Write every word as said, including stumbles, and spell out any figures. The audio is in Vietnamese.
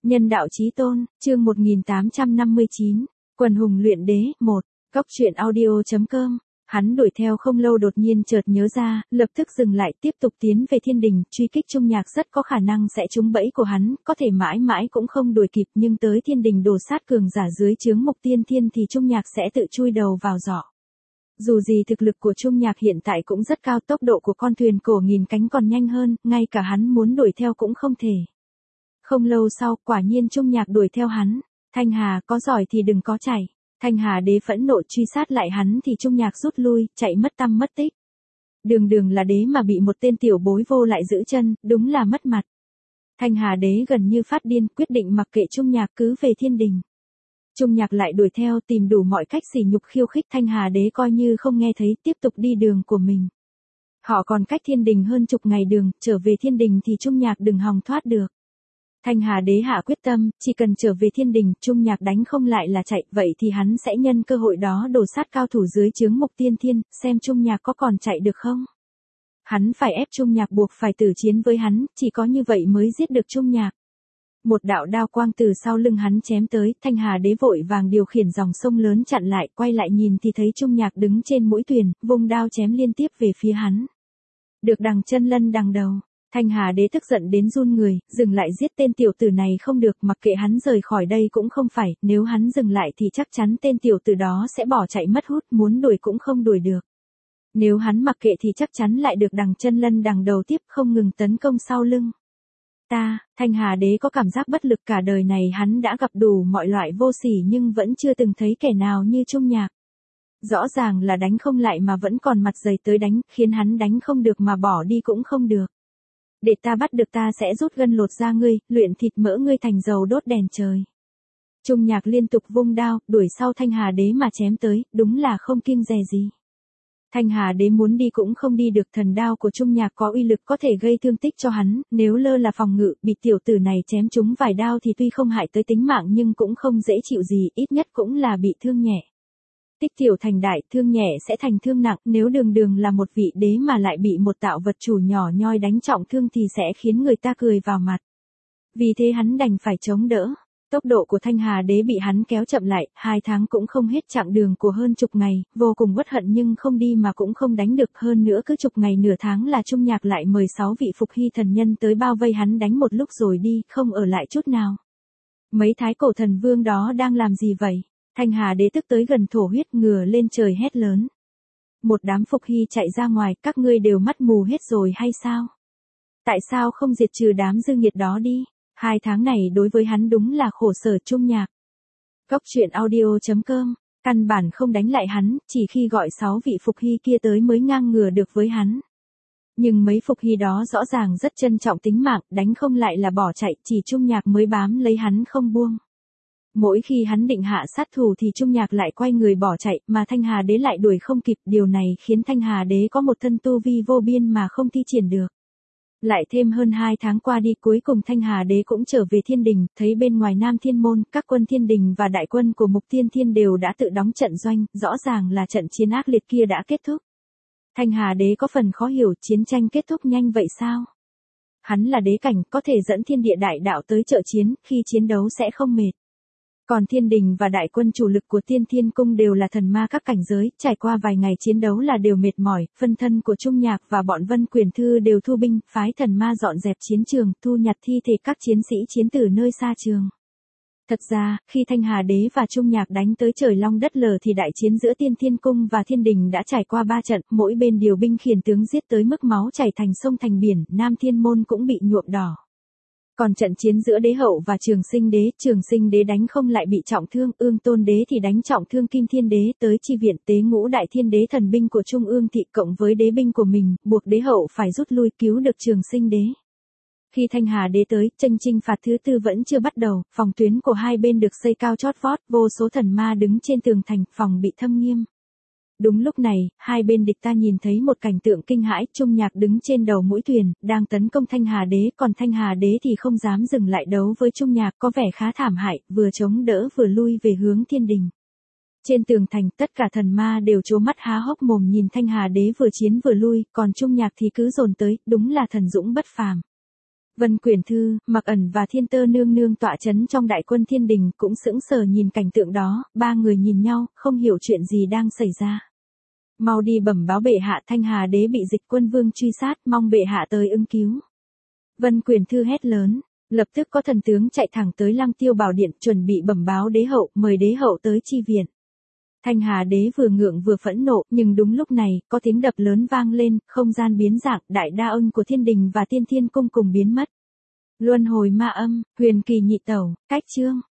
Nhân đạo chí tôn, chương một nghìn tám trăm năm mươi chín, Quần hùng luyện đế, một, Cóc truyện audio chấm com. Hắn đuổi theo không lâu đột nhiên chợt nhớ ra, lập tức dừng lại tiếp tục tiến về thiên đình, truy kích Trung Nhạc rất có khả năng sẽ trúng bẫy của hắn, có thể mãi mãi cũng không đuổi kịp, nhưng tới thiên đình đổ sát cường giả dưới chướng Mục Tiên Thiên thì Trung Nhạc sẽ tự chui đầu vào giỏ. Dù gì thực lực của Trung Nhạc hiện tại cũng rất cao, tốc độ của con thuyền cổ nghìn cánh còn nhanh hơn, ngay cả hắn muốn đuổi theo cũng không thể. Không lâu sau, quả nhiên Trung Nhạc đuổi theo hắn. Thanh Hà, có giỏi thì đừng có chạy. Thanh Hà đế phẫn nộ truy sát lại hắn thì Trung Nhạc rút lui, chạy mất tăm mất tích. Đường đường là đế mà bị một tên tiểu bối vô lại giữ chân, đúng là mất mặt. Thanh Hà đế gần như phát điên, quyết định mặc kệ Trung Nhạc cứ về thiên đình. Trung Nhạc lại đuổi theo, tìm đủ mọi cách sỉ nhục khiêu khích Thanh Hà đế, coi như không nghe thấy, tiếp tục đi đường của mình. Họ còn cách thiên đình hơn chục ngày đường, trở về thiên đình thì Trung Nhạc đừng hòng thoát được. Thanh Hà đế hạ quyết tâm, chỉ cần trở về thiên đình, Trung Nhạc đánh không lại là chạy, vậy thì hắn sẽ nhân cơ hội đó đổ sát cao thủ dưới chướng Mục Tiên Thiên, xem Trung Nhạc có còn chạy được không. Hắn phải ép Trung Nhạc buộc phải tử chiến với hắn, chỉ có như vậy mới giết được Trung Nhạc. Một đạo đao quang từ sau lưng hắn chém tới, Thanh Hà đế vội vàng điều khiển dòng sông lớn chặn lại, quay lại nhìn thì thấy Trung Nhạc đứng trên mũi thuyền, vung đao chém liên tiếp về phía hắn. Được đằng chân lân đằng đầu. Thanh Hà đế tức giận đến run người, dừng lại giết tên tiểu tử này không được, mặc kệ hắn rời khỏi đây cũng không phải, nếu hắn dừng lại thì chắc chắn tên tiểu tử đó sẽ bỏ chạy mất hút, muốn đuổi cũng không đuổi được. Nếu hắn mặc kệ thì chắc chắn lại được đằng chân lân đằng đầu tiếp, không ngừng tấn công sau lưng. Ta, Thanh Hà đế có cảm giác bất lực, cả đời này hắn đã gặp đủ mọi loại vô sỉ nhưng vẫn chưa từng thấy kẻ nào như Trung Nhạc. Rõ ràng là đánh không lại mà vẫn còn mặt dày tới đánh, khiến hắn đánh không được mà bỏ đi cũng không được. Để ta bắt được ta sẽ rút gân lột da ngươi, luyện thịt mỡ ngươi thành dầu đốt đèn trời. Trung Nhạc liên tục vung đao, đuổi sau Thanh Hà đế mà chém tới, đúng là không kiêng dè gì. Thanh Hà đế muốn đi cũng không đi được, thần đao của Trung Nhạc có uy lực có thể gây thương tích cho hắn, nếu lơ là phòng ngự, bị tiểu tử này chém trúng vài đao thì tuy không hại tới tính mạng nhưng cũng không dễ chịu gì, ít nhất cũng là bị thương nhẹ. Tích tiểu thành đại, thương nhẹ sẽ thành thương nặng, nếu đường đường là một vị đế mà lại bị một tạo vật chủ nhỏ nhoi đánh trọng thương thì sẽ khiến người ta cười vào mặt. Vì thế hắn đành phải chống đỡ. Tốc độ của Thanh Hà đế bị hắn kéo chậm lại, hai tháng cũng không hết chặng đường của hơn chục ngày, vô cùng uất hận nhưng không đi mà cũng không đánh được, hơn nữa cứ chục ngày nửa tháng là Trung Nhạc lại mời sáu vị phục hy thần nhân tới bao vây hắn đánh một lúc rồi đi, không ở lại chút nào. Mấy thái cổ thần vương đó đang làm gì vậy? Thanh Hà đế tức tới gần thổ huyết, ngửa lên trời hét lớn. Một đám phục hy chạy ra ngoài, các ngươi đều mắt mù hết rồi hay sao? Tại sao không diệt trừ đám dư nghiệt đó đi? Hai tháng này đối với hắn đúng là khổ sở. Trung Nhạc. Cóc truyện audio chấm com, căn bản không đánh lại hắn, chỉ khi gọi sáu vị phục hy kia tới mới ngang ngửa được với hắn. Nhưng mấy phục hy đó rõ ràng rất trân trọng tính mạng, đánh không lại là bỏ chạy, chỉ Trung Nhạc mới bám lấy hắn không buông. Mỗi khi hắn định hạ sát thủ thì Trung Nhạc lại quay người bỏ chạy, mà Thanh Hà đế lại đuổi không kịp, điều này khiến Thanh Hà đế có một thân tu vi vô biên mà không thi triển được. Lại thêm hơn hai tháng qua đi, cuối cùng Thanh Hà đế cũng trở về thiên đình, thấy bên ngoài Nam Thiên Môn, các quân thiên đình và đại quân của Mục Tiên Thiên đều đã tự đóng trận doanh, rõ ràng là trận chiến ác liệt kia đã kết thúc. Thanh Hà đế có phần khó hiểu, chiến tranh kết thúc nhanh vậy sao? Hắn là đế cảnh, có thể dẫn thiên địa đại đạo tới trợ chiến, khi chiến đấu sẽ không mệt. Còn thiên đình và đại quân chủ lực của Tiên Thiên Cung đều là thần ma các cảnh giới, trải qua vài ngày chiến đấu là đều mệt mỏi, phân thân của Trung Nhạc và bọn Vân Quyền Thư đều thu binh, phái thần ma dọn dẹp chiến trường, thu nhặt thi thể các chiến sĩ chiến từ nơi xa trường. Thật ra, khi Thanh Hà đế và Trung Nhạc đánh tới trời long đất lở thì đại chiến giữa Tiên Thiên Cung và thiên đình đã trải qua ba trận, mỗi bên điều binh khiển tướng giết tới mức máu chảy thành sông thành biển, Nam Thiên Môn cũng bị nhuộm đỏ. Còn trận chiến giữa đế hậu và trường sinh đế, trường sinh đế đánh không lại bị trọng thương, ương tôn đế thì đánh trọng thương kim thiên đế, tới chi viện tế ngũ đại thiên đế thần binh của Trung ương thị cộng với đế binh của mình, buộc đế hậu phải rút lui cứu được trường sinh đế. Khi Thanh Hà đế tới, tranh chinh phạt thứ tư vẫn chưa bắt đầu, phòng tuyến của hai bên được xây cao chót vót, vô số thần ma đứng trên tường thành, phòng bị thâm nghiêm. Đúng lúc này, hai bên địch ta nhìn thấy một cảnh tượng kinh hãi, Trung Nhạc đứng trên đầu mũi thuyền, đang tấn công Thanh Hà đế, còn Thanh Hà đế thì không dám dừng lại đấu với Trung Nhạc, có vẻ khá thảm hại, vừa chống đỡ vừa lui về hướng thiên đình. Trên tường thành, tất cả thần ma đều trố mắt há hốc mồm nhìn Thanh Hà đế vừa chiến vừa lui, còn Trung Nhạc thì cứ dồn tới, đúng là thần dũng bất phàm. Vân Quyển Thư, Mặc Ẩn và Thiên Tơ nương nương tọa chấn trong đại quân thiên đình cũng sững sờ nhìn cảnh tượng đó, ba người nhìn nhau, không hiểu chuyện gì đang xảy ra. Mau đi bẩm báo bệ hạ, Thanh Hà đế bị Dịch Quân Vương truy sát, mong bệ hạ tới ứng cứu. Vân Quyển Thư hét lớn, lập tức có thần tướng chạy thẳng tới Lăng Tiêu Bảo Điện, chuẩn bị bẩm báo đế hậu, mời đế hậu tới chi viện. Thanh Hà đế vừa ngượng vừa phẫn nộ, nhưng đúng lúc này, có tiếng đập lớn vang lên, không gian biến dạng, đại đa ân của thiên đình và tiên thiên cung cùng biến mất. Luân hồi ma âm, huyền kỳ nhị tẩu, cách chương.